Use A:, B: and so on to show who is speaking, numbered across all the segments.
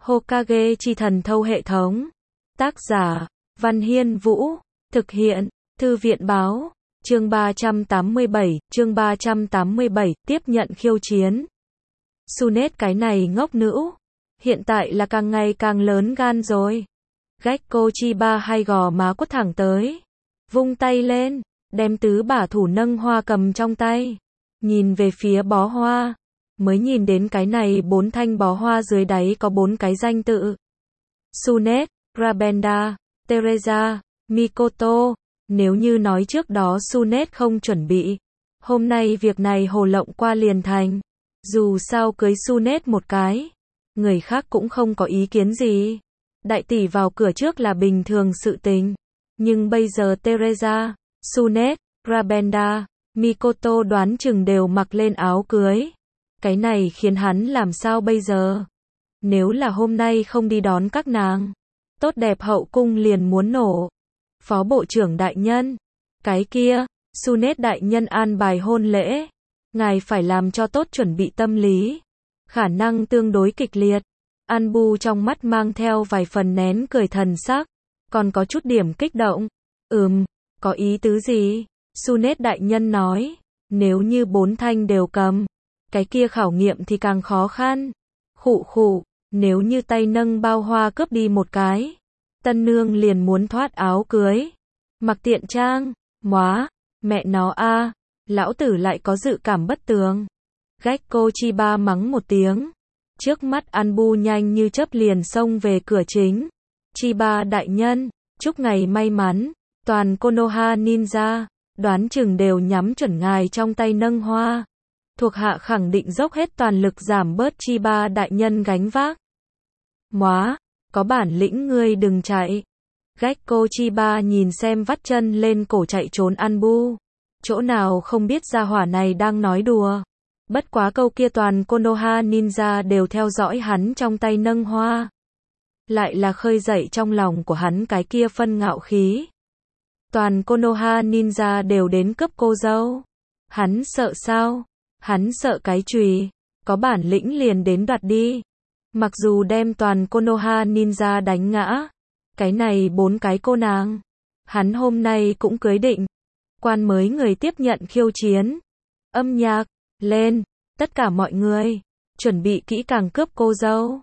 A: Hokage chi thần thâu hệ thống. Tác giả, Văn Hiên Vũ. Thực hiện, Thư viện Báo. Chương 387, tiếp nhận khiêu chiến. Tsunade cái này ngốc nữ. Hiện tại là càng ngày càng lớn gan rồi. Gekko Chiba hay gò má quất thẳng tới. Vung tay lên, đem tứ bả thủ nâng hoa cầm trong tay. Nhìn về phía bó hoa. Mới nhìn đến cái này 4 thanh bó hoa dưới đáy có 4 cái danh tự. Tsunade, Rabenda, Teresa, Mikoto. Nếu như nói trước đó Tsunade không chuẩn bị, hôm nay việc này hồ lộng qua liền thành. Dù sao cưới Tsunade một cái, người khác cũng không có ý kiến gì. Đại tỷ vào cửa trước là bình thường sự tình. Nhưng bây giờ Teresa, Tsunade, Rabenda, Mikoto đoán chừng đều mặc lên áo cưới. Cái này khiến hắn làm sao bây giờ? Nếu là hôm nay không đi đón các nàng, tốt đẹp hậu cung liền muốn nổ. Phó bộ trưởng đại nhân, cái kia, Tsunade đại nhân an bài hôn lễ. Ngài phải làm cho tốt chuẩn bị tâm lý. Khả năng tương đối kịch liệt. Anbu trong mắt mang theo vài phần nén cười thần sắc. Còn có chút điểm kích động. Có ý tứ gì? Tsunade đại nhân nói. Nếu như 4 thanh đều cầm, cái kia khảo nghiệm thì càng khó khăn. Khụ, nếu như tay nâng bao hoa cướp đi một cái, tân nương liền muốn thoát áo cưới. Mặc tiện trang, mẹ nó a, lão tử lại có dự cảm bất tường. Gekko Chiba mắng một tiếng. Trước mắt Anbu nhanh như chớp liền xông về cửa chính. Chiba đại nhân, chúc ngày may mắn. Toàn Konoha ninja, đoán chừng đều nhắm chuẩn ngài trong tay nâng hoa. Thuộc hạ khẳng định dốc hết toàn lực giảm bớt Chiba đại nhân gánh vác. Có bản lĩnh ngươi đừng chạy. Gekko Chiba nhìn xem vắt chân lên cổ chạy trốn Anbu. Chỗ nào không biết gia hỏa này đang nói đùa. Bất quá câu kia toàn Konoha ninja đều theo dõi hắn trong tay nâng hoa. Lại là khơi dậy trong lòng của hắn cái kia phân ngạo khí. Toàn Konoha ninja đều đến cướp cô dâu. Hắn sợ sao? Hắn sợ cái chùy. Có bản lĩnh liền đến đoạt đi. Mặc dù đem toàn Konoha ninja đánh ngã. Cái này 4 cái cô nàng. Hắn hôm nay cũng cưới định. Quan mới người tiếp nhận khiêu chiến. Âm nhạc, lên. Tất cả mọi người. Chuẩn bị kỹ càng cướp cô dâu.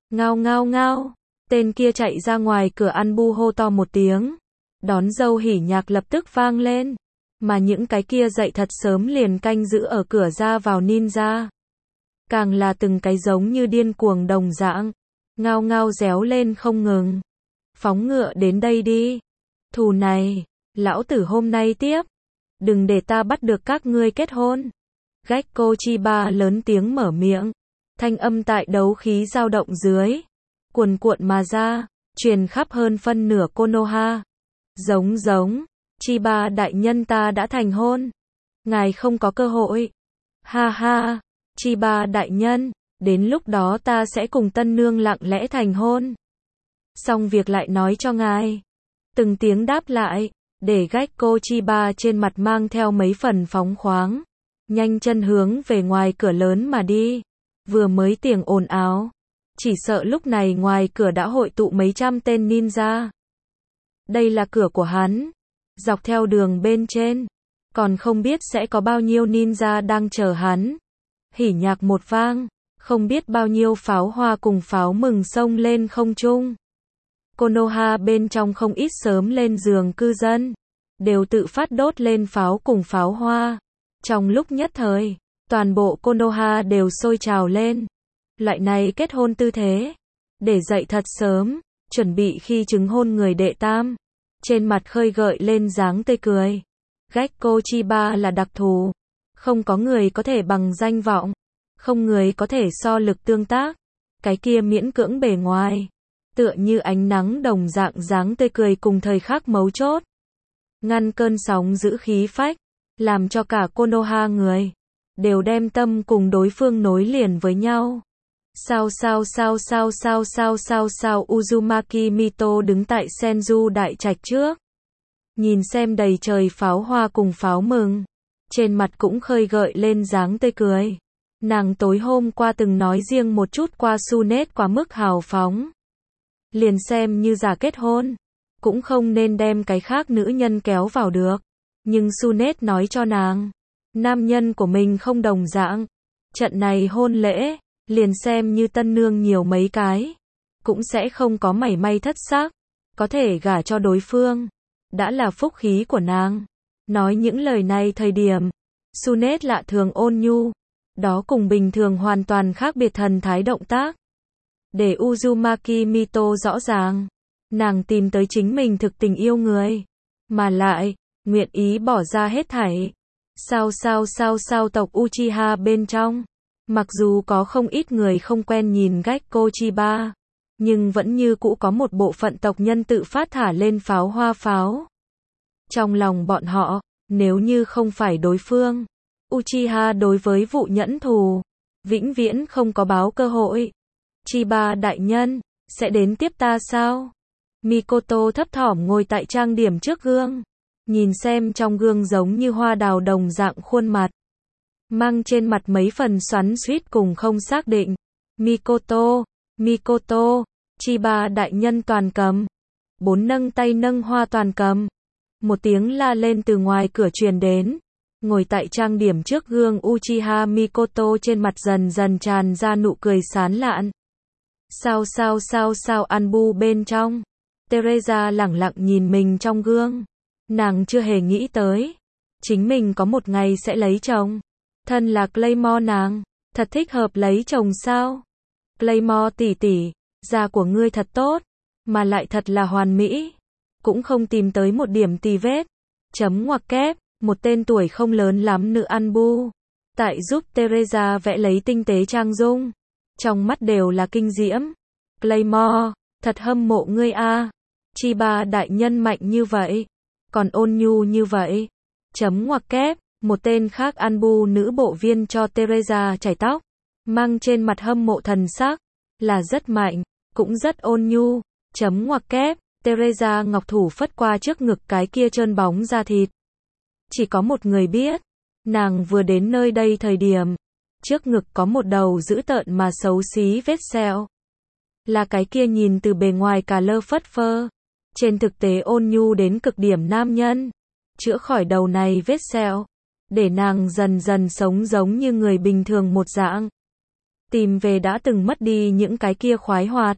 A: Ngao. Tên kia chạy ra ngoài cửa Anbu hô to một tiếng. Đón dâu hỉ nhạc lập tức vang lên. Mà những cái kia dậy thật sớm liền canh giữ ở cửa ra vào ninja. Càng là từng cái giống như điên cuồng đồng dạng. Ngao réo lên không ngừng. Phóng ngựa đến đây đi. Thù này, lão tử hôm nay tiếp. Đừng để ta bắt được các ngươi kết hôn. Gekko Chiba lớn tiếng mở miệng. Thanh âm tại đấu khí dao động dưới. Cuồn cuộn mà ra, truyền khắp hơn phân nửa Konoha. Giống, Chiba đại nhân ta đã thành hôn. Ngài không có cơ hội. Ha, Chiba đại nhân, đến lúc đó ta sẽ cùng tân nương lặng lẽ thành hôn. Xong việc lại nói cho ngài. Từng tiếng đáp lại, để Gekko Chiba trên mặt mang theo mấy phần phóng khoáng. Nhanh chân hướng về ngoài cửa lớn mà đi. Vừa mới tiếng ồn ào. Chỉ sợ lúc này ngoài cửa đã hội tụ mấy trăm tên ninja. Đây là cửa của hắn. Dọc theo đường bên trên, còn không biết sẽ có bao nhiêu ninja đang chờ hắn. Hỉ nhạc một vang, không biết bao nhiêu pháo hoa cùng pháo mừng xông lên không trung. Konoha bên trong không ít sớm lên giường cư dân, đều tự phát đốt lên pháo cùng pháo hoa. Trong lúc nhất thời, toàn bộ Konoha đều sôi trào lên. Loại này kết hôn tư thế, để dậy thật sớm, chuẩn bị khi chứng hôn người đệ tam. Trên mặt khơi gợi lên dáng tươi cười. Gekko Chiba là đặc thù. Không có người có thể bằng danh vọng. Không người có thể so lực tương tác. Cái kia miễn cưỡng bề ngoài. Tựa như ánh nắng đồng dạng dáng tươi cười cùng thời khắc mấu chốt. Ngăn cơn sóng giữ khí phách. Làm cho cả Konoha người đều đem tâm cùng đối phương nối liền với nhau. Sao Uzumaki Mito đứng tại Senju đại trạch trước. Nhìn xem đầy trời pháo hoa cùng pháo mừng. Trên mặt cũng khơi gợi lên dáng tươi cười. Nàng tối hôm qua từng nói riêng một chút qua Sunet quá mức hào phóng. Liền xem như giả kết hôn, cũng không nên đem cái khác nữ nhân kéo vào được. Nhưng Sunet nói cho nàng, nam nhân của mình không đồng dạng. Trận này hôn lễ, liền xem như tân nương nhiều mấy cái, cũng sẽ không có mảy may thất sắc, có thể gả cho đối phương. Đã là phúc khí của nàng. Nói những lời này thời điểm, Sunet lạ thường ôn nhu. Đó cùng bình thường hoàn toàn khác biệt thần thái động tác. Để Uzumaki Mito rõ ràng, nàng tìm tới chính mình thực tình yêu người, mà lại, nguyện ý bỏ ra hết thảy. Sao tộc Uchiha bên trong, mặc dù có không ít người không quen nhìn Gekko Chiba, nhưng vẫn như cũ có một bộ phận tộc nhân tự phát thả lên pháo hoa pháo. Trong lòng bọn họ, nếu như không phải đối phương, Uchiha đối với vụ nhẫn thù, vĩnh viễn không có báo cơ hội. Chiba đại nhân, sẽ đến tiếp ta sao? Mikoto thấp thỏm ngồi tại trang điểm trước gương, nhìn xem trong gương giống như hoa đào đồng dạng khuôn mặt, mang trên mặt mấy phần xoắn xuýt cùng không xác định. Mikoto, Chiba đại nhân toàn cầm. 4 nâng tay nâng hoa toàn cầm. Một tiếng la lên từ ngoài cửa truyền đến. Ngồi tại trang điểm trước gương Uchiha Mikoto trên mặt dần dần tràn ra nụ cười sán lạn. Sao Anbu bên trong. Teresa lẳng lặng nhìn mình trong gương. Nàng chưa hề nghĩ tới, chính mình có một ngày sẽ lấy chồng. Thân là Claymore nàng, thật thích hợp lấy chồng sao? Claymore tỷ tỷ, da của ngươi thật tốt, mà lại thật là hoàn mỹ, cũng không tìm tới một điểm tì vết. Chấm ngoặc kép, một tên tuổi không lớn lắm nữ Anbu, tại giúp Teresa vẽ lấy tinh tế trang dung, trong mắt đều là kinh diễm. Claymore, thật hâm mộ ngươi a. Chiba đại nhân mạnh như vậy, còn ôn nhu như vậy. Chấm ngoặc kép, một tên khác Anbu nữ bộ viên cho Teresa chải tóc, mang trên mặt hâm mộ thần sắc, là rất mạnh, cũng rất ôn nhu. Chấm ngoặc kép, Teresa ngọc thủ phất qua trước ngực cái kia trơn bóng da thịt. Chỉ có một người biết, nàng vừa đến nơi đây thời điểm, trước ngực có một đầu dữ tợn mà xấu xí vết sẹo. Là cái kia nhìn từ bề ngoài cả lơ phất phơ, trên thực tế ôn nhu đến cực điểm nam nhân. Chữa khỏi đầu này vết sẹo, để nàng dần dần sống giống như người bình thường một dạng. Tìm về đã từng mất đi những cái kia khoái hoạt.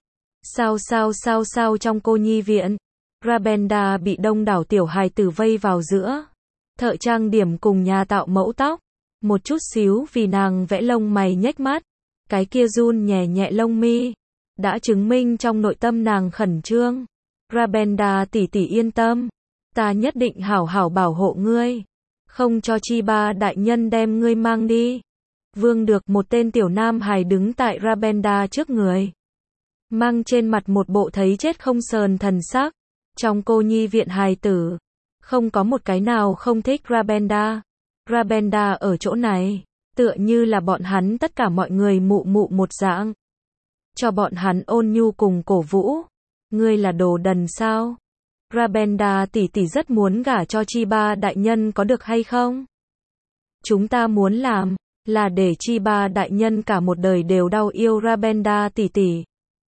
A: Sao trong cô nhi viện, Rabenda bị đông đảo tiểu hài tử vây vào giữa. Thợ trang điểm cùng nhà tạo mẫu tóc, một chút xíu vì nàng vẽ lông mày nhếch mắt, cái kia run nhẹ nhẹ lông mi, đã chứng minh trong nội tâm nàng khẩn trương. Rabenda tỷ tỷ yên tâm, ta nhất định hảo hảo bảo hộ ngươi, không cho Chiba đại nhân đem ngươi mang đi. Vương được một tên tiểu nam hài đứng tại Rabenda trước người, mang trên mặt một bộ thấy chết không sờn thần sắc. Trong cô nhi viện hài tử, không có một cái nào không thích Rabenda. Rabenda ở chỗ này, tựa như là bọn hắn tất cả mọi người mụ mụ một dạng. Cho bọn hắn ôn nhu cùng cổ vũ. Ngươi là đồ đần sao? Rabenda tỷ tỷ rất muốn gả cho Chiba đại nhân có được hay không? Chúng ta muốn làm, là để Chiba đại nhân cả một đời đều đau yêu Rabenda tỷ tỷ.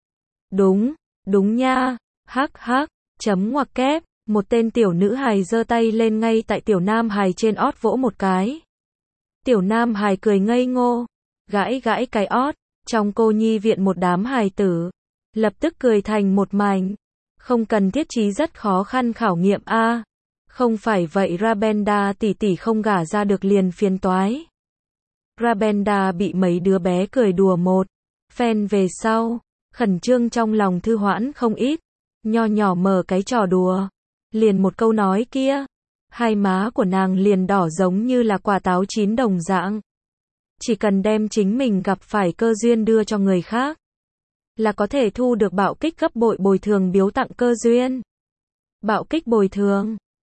A: Đúng nha, hắc, chấm ngoặc kép, một tên tiểu nữ hài giơ tay lên ngay tại tiểu nam hài trên ót vỗ một cái. Tiểu nam hài cười ngây ngô, gãi cái ót, trong cô nhi viện một đám hài tử, lập tức cười thành một mảnh. Không cần thiết chí rất khó khăn khảo nghiệm a. Không phải vậy Rabenda tỷ tỷ không gả ra được liền phiền toái. Rabenda bị mấy đứa bé cười đùa một phen về sau, khẩn trương trong lòng thư hoãn không ít, nho nhỏ mở cái trò đùa, liền một câu nói kia, hai má của nàng liền đỏ giống như là quả táo chín đồng dạng. Chỉ cần đem chính mình gặp phải cơ duyên đưa cho người khác, là có thể thu được bạo kích gấp bội bồi thường biếu tặng cơ duyên. Bạo kích bồi thường